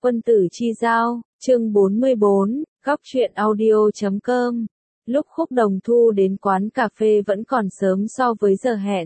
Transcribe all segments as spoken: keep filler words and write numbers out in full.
Quân tử chi giao, chương bốn mươi bốn, góc truyện audio chấm com. Lúc Khúc Đồng Thu đến quán cà phê vẫn còn sớm so với giờ hẹn.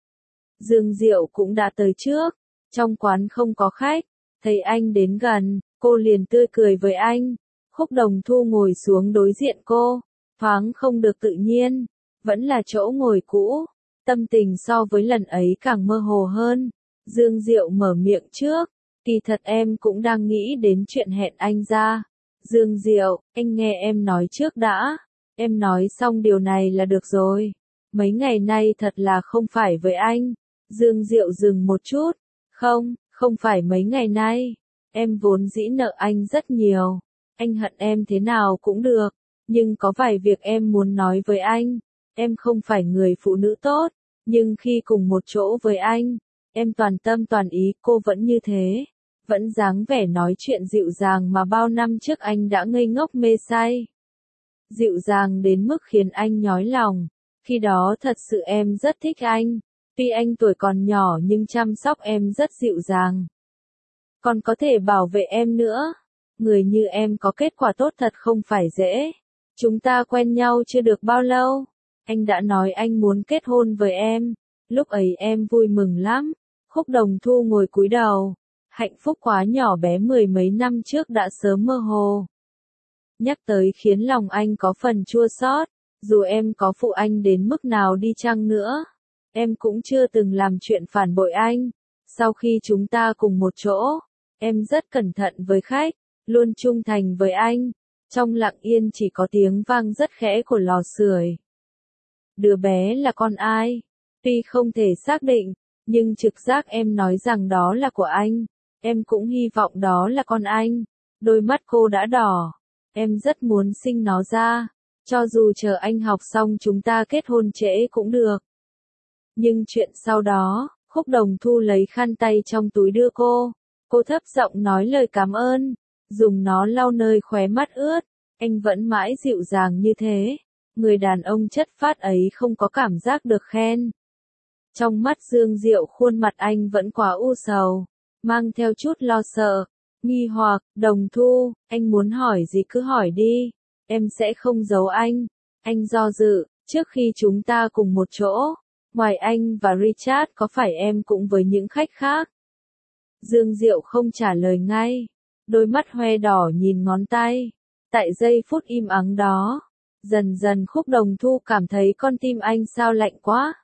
Dương Diệu cũng đã tới trước, trong quán không có khách, thấy anh đến gần, cô liền tươi cười với anh. Khúc Đồng Thu ngồi xuống đối diện cô, thoáng không được tự nhiên, vẫn là chỗ ngồi cũ, tâm tình so với lần ấy càng mơ hồ hơn. Dương Diệu mở miệng trước, kỳ thật em cũng đang nghĩ đến chuyện hẹn anh ra. Dương Diệu, anh nghe em nói trước đã, em nói xong điều này là được rồi. Mấy ngày nay thật là không phải với anh. Dương Diệu dừng một chút, không, không phải mấy ngày nay, em vốn dĩ nợ anh rất nhiều, anh hận em thế nào cũng được, nhưng có vài việc em muốn nói với anh. Em không phải người phụ nữ tốt, nhưng khi cùng một chỗ với anh, em toàn tâm toàn ý. Cô vẫn như thế, vẫn dáng vẻ nói chuyện dịu dàng mà bao năm trước anh đã ngây ngốc mê say. Dịu dàng đến mức khiến anh nhói lòng. Khi đó thật sự em rất thích anh, tuy anh tuổi còn nhỏ nhưng chăm sóc em rất dịu dàng, còn có thể bảo vệ em nữa. Người như em có kết quả tốt thật không phải dễ. Chúng ta quen nhau chưa được bao lâu, anh đã nói anh muốn kết hôn với em. Lúc ấy em vui mừng lắm. Khúc Đồng Thu ngồi cúi đầu, hạnh phúc quá nhỏ bé mười mấy năm trước đã sớm mơ hồ. Nhắc tới khiến lòng anh có phần chua xót. Dù em có phụ anh đến mức nào đi chăng nữa, em cũng chưa từng làm chuyện phản bội anh. Sau khi chúng ta cùng một chỗ, em rất cẩn thận với khách, luôn trung thành với anh. Trong lặng yên chỉ có tiếng vang rất khẽ của lò sưởi. Đứa bé là con ai? Tuy không thể xác định, nhưng trực giác em nói rằng đó là của anh. Em cũng hy vọng đó là con anh. Đôi mắt cô đã đỏ. Em rất muốn sinh nó ra. Cho dù chờ anh học xong chúng ta kết hôn trễ cũng được. Nhưng chuyện sau đó, Khúc Đồng Thu lấy khăn tay trong túi đưa cô. Cô thấp giọng nói lời cảm ơn, dùng nó lau nơi khóe mắt ướt. Anh vẫn mãi dịu dàng như thế. Người đàn ông chất phác ấy không có cảm giác được khen. Trong mắt Dương Diệu khuôn mặt anh vẫn quá u sầu, mang theo chút lo sợ, nghi hoặc. Đồng Thu, anh muốn hỏi gì cứ hỏi đi, em sẽ không giấu anh. Anh do dự, trước khi chúng ta cùng một chỗ, ngoài anh và Richard có phải em cũng với những khách khác? Dương Diệu không trả lời ngay, đôi mắt hoe đỏ nhìn ngón tay. Tại giây phút im ắng đó, dần dần Khúc Đồng Thu cảm thấy con tim anh sao lạnh quá.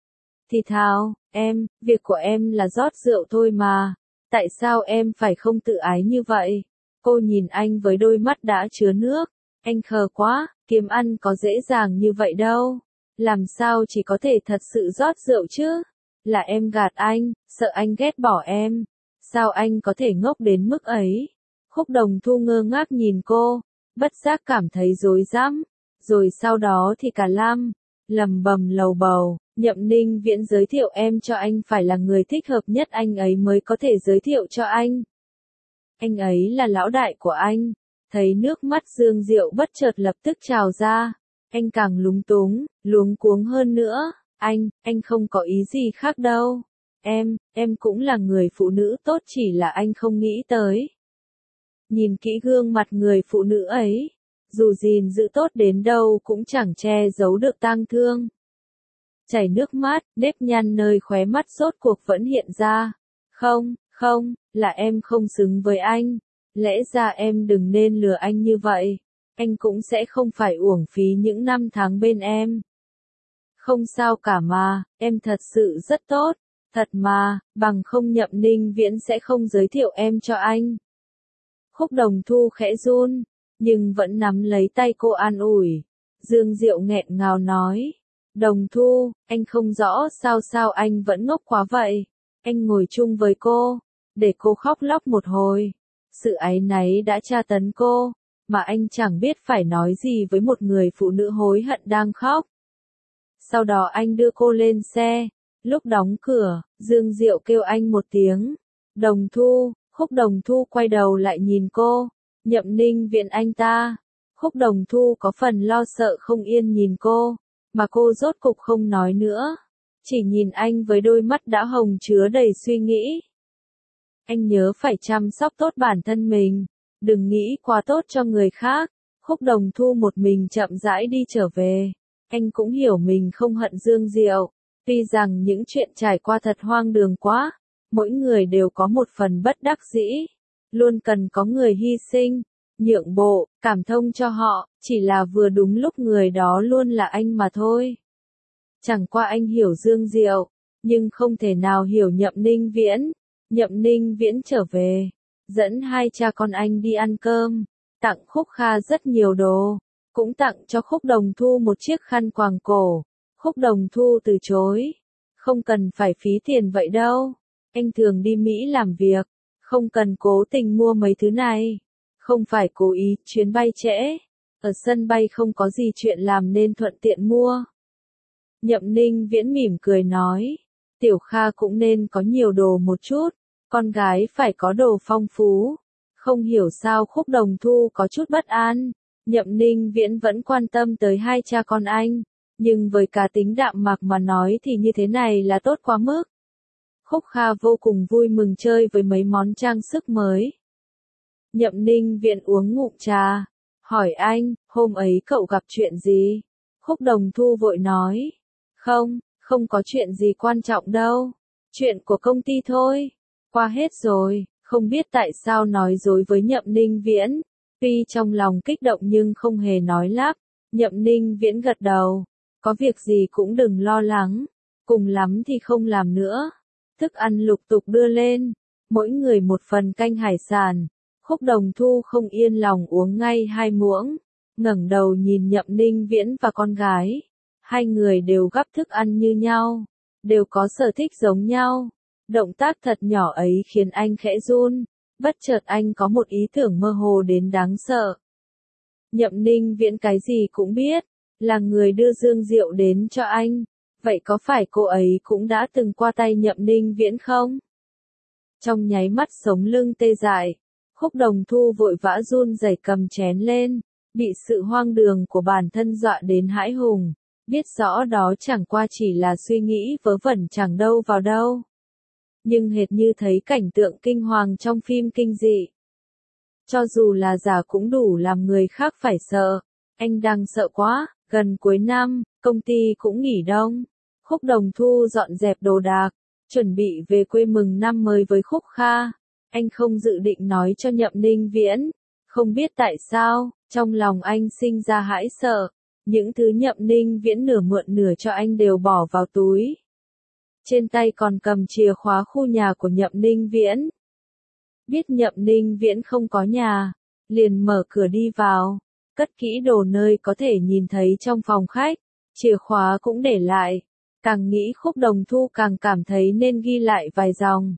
Thì thào, em, việc của em là rót rượu thôi mà, tại sao em phải không tự ái như vậy? Cô nhìn anh với đôi mắt đã chứa nước. Anh khờ quá, kiếm ăn có dễ dàng như vậy đâu. Làm sao chỉ có thể thật sự rót rượu chứ? Là em gạt anh, sợ anh ghét bỏ em. Sao anh có thể ngốc đến mức ấy? Khúc Đồng Thu ngơ ngác nhìn cô, bất giác cảm thấy rối rắm. Rồi sau đó thì cả lam, lầm bầm lầu bầu. Nhậm Ninh Viễn giới thiệu em cho anh phải là người thích hợp nhất, anh ấy mới có thể giới thiệu cho anh. Anh ấy là lão đại của anh. Thấy nước mắt Dương Diệu bất chợt lập tức trào ra, anh càng lúng túng, luống cuống hơn nữa. Anh, anh không có ý gì khác đâu. Em, em cũng là người phụ nữ tốt, chỉ là anh không nghĩ tới. Nhìn kỹ gương mặt người phụ nữ ấy, dù gìn giữ tốt đến đâu cũng chẳng che giấu được tang thương. Chảy nước mắt, nếp nhăn nơi khóe mắt rốt cuộc vẫn hiện ra. Không, không, là em không xứng với anh. Lẽ ra em đừng nên lừa anh như vậy. Anh cũng sẽ không phải uổng phí những năm tháng bên em. Không sao cả mà, em thật sự rất tốt. Thật mà, bằng không Nhậm Ninh Viễn sẽ không giới thiệu em cho anh. Khúc Đồng Thu khẽ run, nhưng vẫn nắm lấy tay cô an ủi. Dương Diệu nghẹn ngào nói. Đồng Thu, anh không rõ sao sao anh vẫn ngốc quá vậy. Anh ngồi chung với cô, để cô khóc lóc một hồi. Sự áy náy đã tra tấn cô, mà anh chẳng biết phải nói gì với một người phụ nữ hối hận đang khóc. Sau đó anh đưa cô lên xe. Lúc đóng cửa, Dương Diệu kêu anh một tiếng. Đồng Thu. Khúc Đồng Thu quay đầu lại nhìn cô. Nhậm Ninh Viễn anh ta. Khúc Đồng Thu có phần lo sợ không yên nhìn cô, mà cô rốt cục không nói nữa, chỉ nhìn anh với đôi mắt đã hồng chứa đầy suy nghĩ. Anh nhớ phải chăm sóc tốt bản thân mình, đừng nghĩ quá tốt cho người khác. Khúc Đồng Thu một mình chậm rãi đi trở về. Anh cũng hiểu mình không hận Dương Diệu, tuy rằng những chuyện trải qua thật hoang đường quá, mỗi người đều có một phần bất đắc dĩ, luôn cần có người hy sinh, nhượng bộ, cảm thông cho họ, chỉ là vừa đúng lúc người đó luôn là anh mà thôi. Chẳng qua anh hiểu Dương Diệu, nhưng không thể nào hiểu Nhậm Ninh Viễn. Nhậm Ninh Viễn trở về, dẫn hai cha con anh đi ăn cơm, tặng Khúc Kha rất nhiều đồ, cũng tặng cho Khúc Đồng Thu một chiếc khăn quàng cổ. Khúc Đồng Thu từ chối, không cần phải phí tiền vậy đâu, anh thường đi Mỹ làm việc, không cần cố tình mua mấy thứ này, không phải cố ý, chuyến bay trễ, ở sân bay không có gì chuyện làm nên thuận tiện mua. Nhậm Ninh Viễn mỉm cười nói, Tiểu Kha cũng nên có nhiều đồ một chút, con gái phải có đồ phong phú. Không hiểu sao Khúc Đồng Thu có chút bất an, Nhậm Ninh Viễn vẫn quan tâm tới hai cha con anh, nhưng với cá tính đạm mạc mà nói thì như thế này là tốt quá mức. Khúc Kha vô cùng vui mừng chơi với mấy món trang sức mới. Nhậm Ninh Viễn uống ngụm trà, hỏi anh, hôm ấy cậu gặp chuyện gì? Khúc Đồng Thu vội nói, không, không có chuyện gì quan trọng đâu, chuyện của công ty thôi, qua hết rồi. Không biết tại sao nói dối với Nhậm Ninh Viễn, tuy trong lòng kích động nhưng không hề nói lắp. Nhậm Ninh Viễn gật đầu, có việc gì cũng đừng lo lắng, cùng lắm thì không làm nữa. Thức ăn lục tục đưa lên, mỗi người một phần canh hải sản. Khúc Đồng Thu không yên lòng uống ngay hai muỗng, ngẩng đầu nhìn Nhậm Ninh Viễn và con gái. Hai người đều gắp thức ăn như nhau, đều có sở thích giống nhau. Động tác thật nhỏ ấy khiến anh khẽ run, bất chợt anh có một ý tưởng mơ hồ đến đáng sợ. Nhậm Ninh Viễn cái gì cũng biết, là người đưa Dương Diệu đến cho anh, vậy có phải cô ấy cũng đã từng qua tay Nhậm Ninh Viễn không? Trong nháy mắt sống lưng tê dại, Khúc Đồng Thu vội vã run rẩy cầm chén lên, bị sự hoang đường của bản thân dọa đến hãi hùng, biết rõ đó chẳng qua chỉ là suy nghĩ vớ vẩn chẳng đâu vào đâu. Nhưng hệt như thấy cảnh tượng kinh hoàng trong phim kinh dị. Cho dù là giả cũng đủ làm người khác phải sợ. Anh đang sợ quá, gần cuối năm, công ty cũng nghỉ đông. Khúc Đồng Thu dọn dẹp đồ đạc, chuẩn bị về quê mừng năm mới với Khúc Kha. Anh không dự định nói cho Nhậm Ninh Viễn. Không biết tại sao, trong lòng anh sinh ra hãi sợ. Những thứ Nhậm Ninh Viễn nửa mượn nửa cho anh đều bỏ vào túi. Trên tay còn cầm chìa khóa khu nhà của Nhậm Ninh Viễn. Biết Nhậm Ninh Viễn không có nhà, liền mở cửa đi vào, cất kỹ đồ nơi có thể nhìn thấy trong phòng khách, chìa khóa cũng để lại. Càng nghĩ Khúc Đồng Thu càng cảm thấy nên ghi lại vài dòng.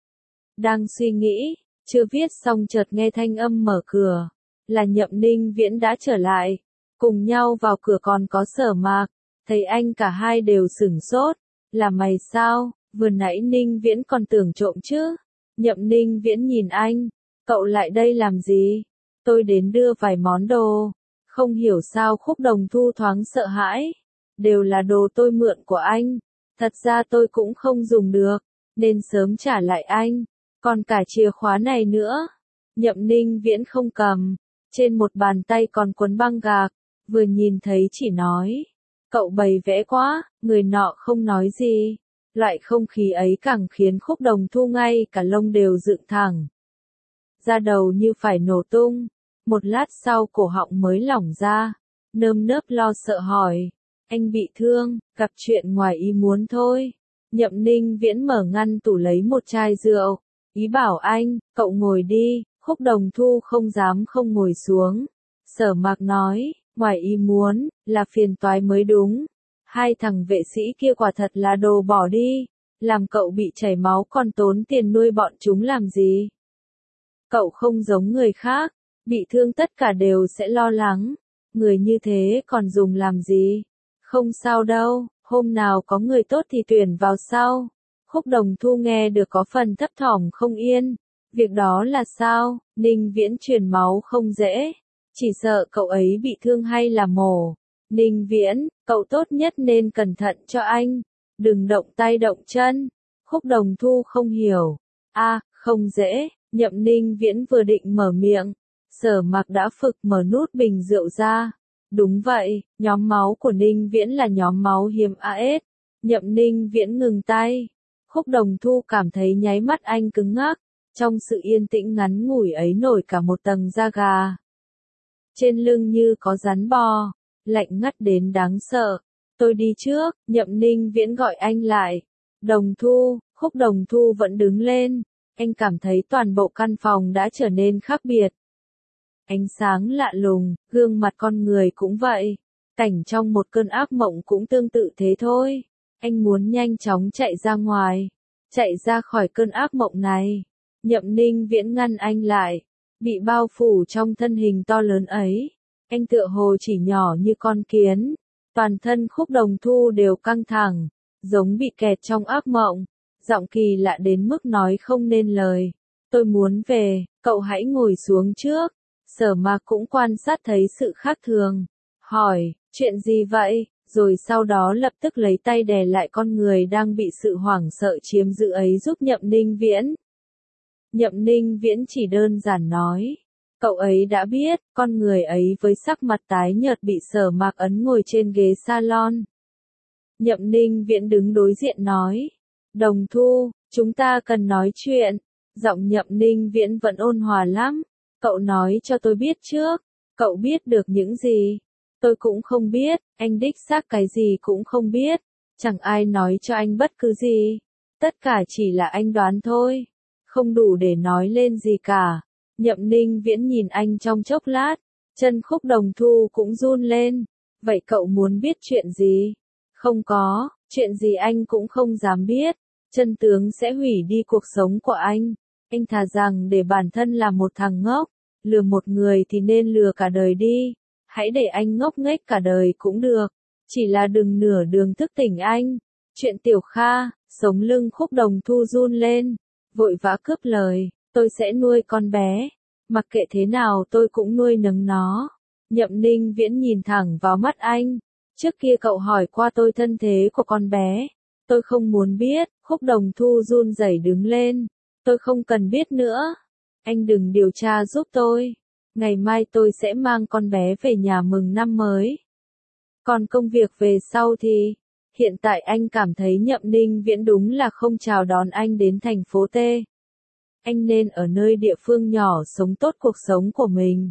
Đang suy nghĩ, chưa viết xong chợt nghe thanh âm mở cửa, là Nhậm Ninh Viễn đã trở lại. Cùng nhau vào cửa còn có Sở Mạc, thấy anh cả hai đều sửng sốt. Là mày sao, vừa nãy Ninh Viễn còn tưởng trộm chứ. Nhậm Ninh Viễn nhìn anh, cậu lại đây làm gì? Tôi đến đưa vài món đồ. Không hiểu sao Khúc Đồng Thu thoáng sợ hãi. Đều là đồ tôi mượn của anh. Thật ra tôi cũng không dùng được, nên sớm trả lại anh. Còn cả chìa khóa này nữa. Nhậm Ninh Viễn không cầm. Trên một bàn tay còn cuốn băng gạc. Vừa nhìn thấy chỉ nói. Cậu bày vẽ quá, người nọ không nói gì. Loại không khí ấy càng khiến Khúc Đồng Thu ngay cả lông đều dựng thẳng. Da đầu như phải nổ tung. Một lát sau cổ họng mới lỏng ra. Nơm nớp lo sợ hỏi. Anh bị thương, gặp chuyện ngoài ý muốn thôi. Nhậm Ninh Viễn mở ngăn tủ lấy một chai rượu. Ý bảo anh, cậu ngồi đi. Khúc Đồng Thu không dám không ngồi xuống. Sở Mạc nói. Ngoài ý muốn, là phiền toái mới đúng. Hai thằng vệ sĩ kia quả thật là đồ bỏ đi. Làm cậu bị chảy máu còn tốn tiền nuôi bọn chúng làm gì? Cậu không giống người khác. Bị thương tất cả đều sẽ lo lắng. Người như thế còn dùng làm gì? Không sao đâu, hôm nào có người tốt thì tuyển vào sau. Khúc Đồng Thu nghe được có phần thấp thỏm không yên. Việc đó là sao? Ninh Viễn truyền máu không dễ. Chỉ sợ cậu ấy bị thương hay là mổ. Ninh Viễn, cậu tốt nhất nên cẩn thận cho anh. Đừng động tay động chân. Khúc Đồng Thu không hiểu. À, Không dễ, Nhậm Ninh Viễn vừa định mở miệng, Sở Mạc đã phực mở nút bình rượu ra. Đúng vậy, nhóm máu của Ninh Viễn là nhóm máu hiếm a ét. Nhậm Ninh Viễn ngừng tay. Khúc Đồng Thu cảm thấy nháy mắt anh cứng ngắc. Trong sự yên tĩnh ngắn ngủi ấy nổi cả một tầng da gà. Trên lưng như có rắn bò, lạnh ngắt đến đáng sợ. Tôi đi trước, Nhậm Ninh Viễn gọi anh lại. Đồng Thu, Khúc Đồng Thu vẫn đứng lên. Anh cảm thấy toàn bộ căn phòng đã trở nên khác biệt. Ánh sáng lạ lùng, gương mặt con người cũng vậy. Cảnh trong một cơn ác mộng cũng tương tự thế thôi. Anh muốn nhanh chóng chạy ra ngoài. Chạy ra khỏi cơn ác mộng này. Nhậm Ninh Viễn ngăn anh lại. Bị bao phủ trong thân hình to lớn ấy. Anh tựa hồ chỉ nhỏ như con kiến. Toàn thân Khúc Đồng Thu đều căng thẳng. Giống bị kẹt trong ác mộng. Giọng kỳ lạ đến mức nói không nên lời. Tôi muốn về, cậu hãy ngồi xuống trước. Sở Mạc cũng quan sát thấy sự khác thường. Hỏi, chuyện gì vậy? Rồi sau đó lập tức lấy tay đè lại con người đang bị sự hoảng sợ chiếm giữ ấy giúp Nhậm Ninh Viễn. Nhậm Ninh Viễn chỉ đơn giản nói. Cậu ấy đã biết, con người ấy với sắc mặt tái nhợt bị Sở Mạc ấn ngồi trên ghế salon. Nhậm Ninh Viễn đứng đối diện nói. Đồng Thu, chúng ta cần nói chuyện. Giọng Nhậm Ninh Viễn vẫn ôn hòa lắm. Cậu nói cho tôi biết trước. Cậu biết được những gì? Tôi cũng không biết, anh đích xác cái gì cũng không biết. Chẳng ai nói cho anh bất cứ gì. Tất cả chỉ là anh đoán thôi. Không đủ để nói lên gì cả. Nhậm Ninh Viễn nhìn anh trong chốc lát. Chân Khúc Đồng Thu cũng run lên. Vậy cậu muốn biết chuyện gì? Không có, chuyện gì anh cũng không dám biết. Chân tướng sẽ hủy đi cuộc sống của anh. Anh thà rằng để bản thân là một thằng ngốc. Lừa một người thì nên lừa cả đời đi. Hãy để anh ngốc nghếch cả đời cũng được. Chỉ là đừng nửa đường thức tỉnh anh. Chuyện Tiểu Kha, sống lưng Khúc Đồng Thu run lên. Vội vã cướp lời, tôi sẽ nuôi con bé. Mặc kệ thế nào tôi cũng nuôi nấng nó. Nhậm Ninh Viễn nhìn thẳng vào mắt anh. Trước kia cậu hỏi qua tôi thân thế của con bé. Tôi không muốn biết, Khúc Đồng Thu run rẩy đứng lên. Tôi không cần biết nữa. Anh đừng điều tra giúp tôi. Ngày mai tôi sẽ mang con bé về nhà mừng năm mới. Còn công việc về sau thì... Hiện tại anh cảm thấy Nhậm Ninh Viễn đúng là không chào đón anh đến thành phố T. Anh nên ở nơi địa phương nhỏ sống tốt cuộc sống của mình.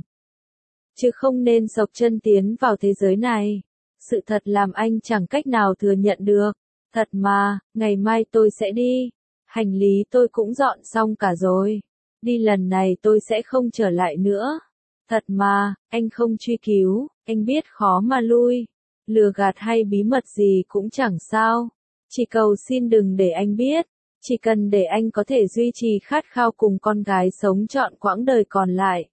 Chứ không nên xộc chân tiến vào thế giới này. Sự thật làm anh chẳng cách nào thừa nhận được. Thật mà, ngày mai tôi sẽ đi. Hành lý tôi cũng dọn xong cả rồi. Đi lần này tôi sẽ không trở lại nữa. Thật mà, anh không truy cứu, anh biết khó mà lui. Lừa gạt hay bí mật gì cũng chẳng sao. Chỉ cầu xin đừng để anh biết. Chỉ cần để anh có thể duy trì khát khao cùng con gái sống trọn quãng đời còn lại.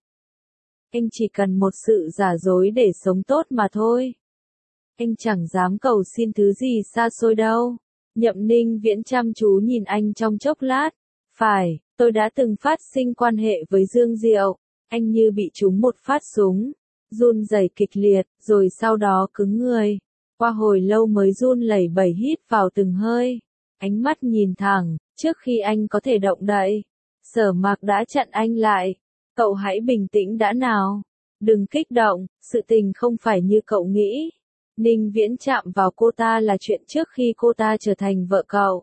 Anh chỉ cần một sự giả dối để sống tốt mà thôi. Anh chẳng dám cầu xin thứ gì xa xôi đâu. Nhậm Ninh Viễn chăm chú nhìn anh trong chốc lát. Phải, tôi đã từng phát sinh quan hệ với Dương Diệu. Anh như bị trúng một phát súng. Run rẩy kịch liệt, rồi sau đó cứng người. Qua hồi lâu mới run lẩy bẩy hít vào từng hơi. Ánh mắt nhìn thẳng, trước khi anh có thể động đậy. Sở Mạc đã chặn anh lại. Cậu hãy bình tĩnh đã nào. Đừng kích động, sự tình không phải như cậu nghĩ. Ninh Viễn chạm vào cô ta là chuyện trước khi cô ta trở thành vợ cậu.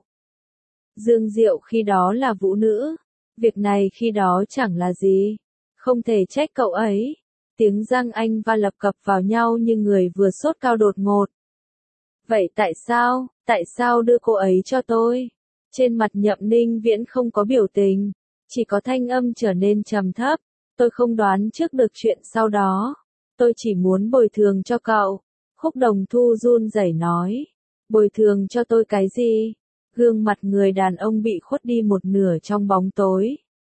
Dương Diệu khi đó là vũ nữ. Việc này khi đó chẳng là gì. Không thể trách cậu ấy. Tiếng răng anh va lập cập vào nhau như người vừa sốt cao đột ngột. Vậy tại sao, tại sao đưa cô ấy cho tôi? Trên mặt Nhậm Ninh Viễn không có biểu tình, chỉ có thanh âm trở nên trầm thấp. Tôi không đoán trước được chuyện sau đó. Tôi chỉ muốn bồi thường cho cậu. Khúc Đồng Thu run rẩy nói. Bồi thường cho tôi cái gì? Gương mặt người đàn ông bị khuất đi một nửa trong bóng tối.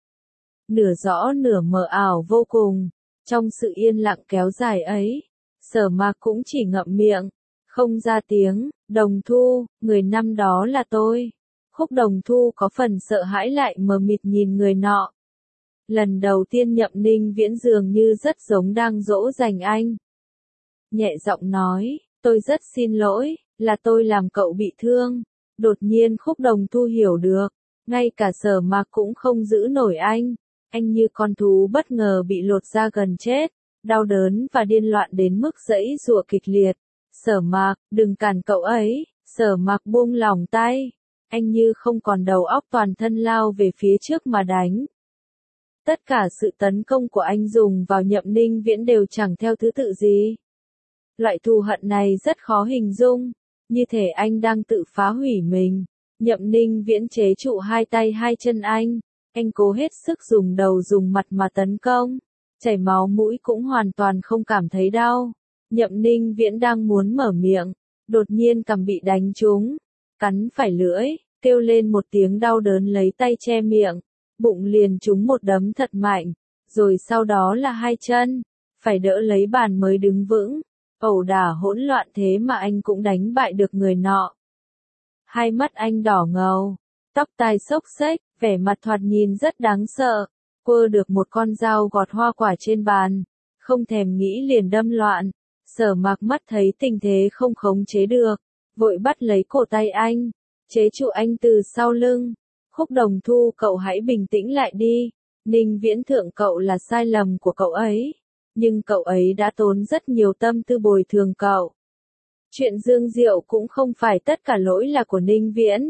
Nửa rõ nửa mờ ảo vô cùng. Trong sự yên lặng kéo dài ấy, Sở Mạc cũng chỉ ngậm miệng, không ra tiếng. Đồng Thu, người năm đó là tôi. Khúc Đồng Thu có phần sợ hãi lại mờ mịt nhìn người nọ. Lần đầu tiên Nhậm Ninh Viễn dường như rất giống đang dỗ dành anh. Nhẹ giọng nói, tôi rất xin lỗi, là tôi làm cậu bị thương. Đột nhiên Khúc Đồng Thu hiểu được. Ngay cả Sở Mạc cũng không giữ nổi anh. Anh như con thú bất ngờ bị lột da gần chết, đau đớn và điên loạn đến mức giãy giụa kịch liệt. Sở Mạc, đừng cản cậu ấy. Sở Mạc buông lỏng tay. Anh như không còn đầu óc, toàn thân lao về phía trước mà đánh. Tất cả sự tấn công của anh dùng vào Nhậm Ninh Viễn đều chẳng theo thứ tự gì. Loại thù hận này rất khó hình dung, như thể anh đang tự phá hủy mình. Nhậm Ninh Viễn chế trụ hai tay hai chân anh, anh cố hết sức dùng đầu dùng mặt mà tấn công, chảy máu mũi cũng hoàn toàn không cảm thấy đau. Nhậm Ninh Viễn đang muốn mở miệng, đột nhiên cằm bị đánh trúng, cắn phải lưỡi, kêu lên một tiếng đau đớn lấy tay che miệng, bụng liền trúng một đấm thật mạnh, rồi sau đó là hai chân, phải đỡ lấy bàn mới đứng vững. Ẩu đả hỗn loạn thế mà anh cũng đánh bại được người nọ. Hai mắt anh đỏ ngầu, tóc tai xốc xếch, vẻ mặt thoạt nhìn rất đáng sợ, quơ được một con dao gọt hoa quả trên bàn, không thèm nghĩ liền đâm loạn. Sở Mạc mắt thấy tình thế không khống chế được, vội bắt lấy cổ tay anh, chế trụ anh từ sau lưng. Khúc Đồng Thu, cậu hãy bình tĩnh lại đi. Ninh Viễn thượng, cậu là sai lầm của cậu ấy. Nhưng cậu ấy đã tốn rất nhiều tâm tư bồi thường cậu. Chuyện Dương Diệu cũng không phải tất cả lỗi là của Ninh Viễn.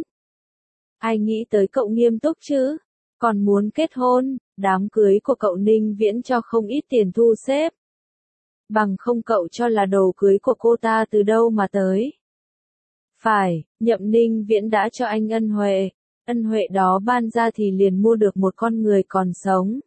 Ai nghĩ tới cậu nghiêm túc chứ? Còn muốn kết hôn, đám cưới của cậu Ninh Viễn cho không ít tiền thu xếp. Bằng không cậu cho là đồ cưới của cô ta từ đâu mà tới. Phải, Nhậm Ninh Viễn đã cho anh ân huệ. Ân huệ đó ban ra thì liền mua được một con người còn sống.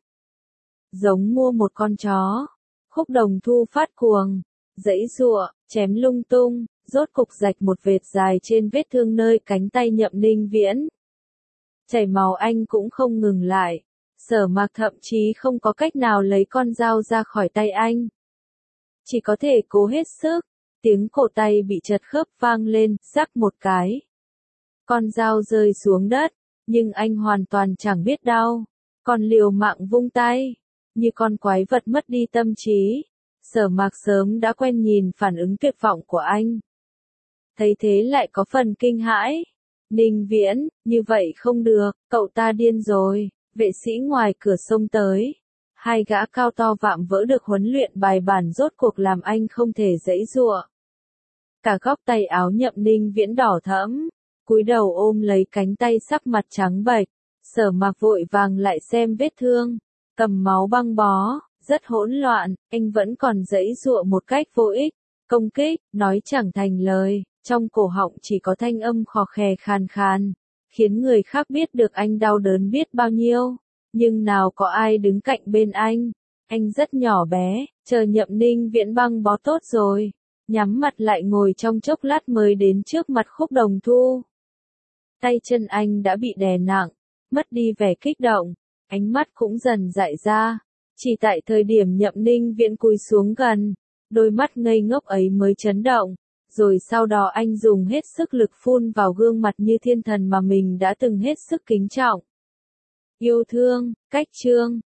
Giống mua một con chó. Khúc Đồng Thu phát cuồng, giãy giụa, chém lung tung, rốt cục rạch một vệt dài trên vết thương nơi cánh tay Nhậm Ninh Viễn. Chảy máu anh cũng không ngừng lại. Sở Mạc thậm chí không có cách nào lấy con dao ra khỏi tay anh. Chỉ có thể cố hết sức. Tiếng cổ tay bị chật khớp vang lên, rắc một cái. Con dao rơi xuống đất, nhưng anh hoàn toàn chẳng biết đau. Còn liều mạng vung tay, như con quái vật mất đi tâm trí. Sở Mạc sớm đã quen nhìn phản ứng tuyệt vọng của anh. Thấy thế lại có phần kinh hãi. Ninh Viễn, như vậy không được, cậu ta điên rồi. Vệ sĩ ngoài cửa xông tới. Hai gã cao to vạm vỡ được huấn luyện bài bản rốt cuộc làm anh không thể giãy giụa. Cả góc tay áo Nhậm Ninh Viễn đỏ thẫm, cúi đầu ôm lấy cánh tay, sắc mặt trắng bệch. Sở Mạc vội vàng lại xem vết thương, cầm máu băng bó, rất hỗn loạn, anh vẫn còn giãy giụa một cách vô ích, công kích, nói chẳng thành lời, trong cổ họng chỉ có thanh âm khò khè khàn khàn, khiến người khác biết được anh đau đớn biết bao nhiêu, nhưng nào có ai đứng cạnh bên anh, anh rất nhỏ bé, chờ Nhậm Ninh Viễn băng bó tốt rồi, nhắm mặt lại ngồi trong chốc lát mới đến trước mặt Khúc Đồng Thu. Tay chân anh đã bị đè nặng, mất đi vẻ kích động, ánh mắt cũng dần dại ra. Chỉ tại thời điểm Nhậm Ninh Viễn cúi xuống gần, đôi mắt ngây ngốc ấy mới chấn động, rồi sau đó anh dùng hết sức lực phun vào gương mặt như thiên thần mà mình đã từng hết sức kính trọng. Yêu thương, cách chương.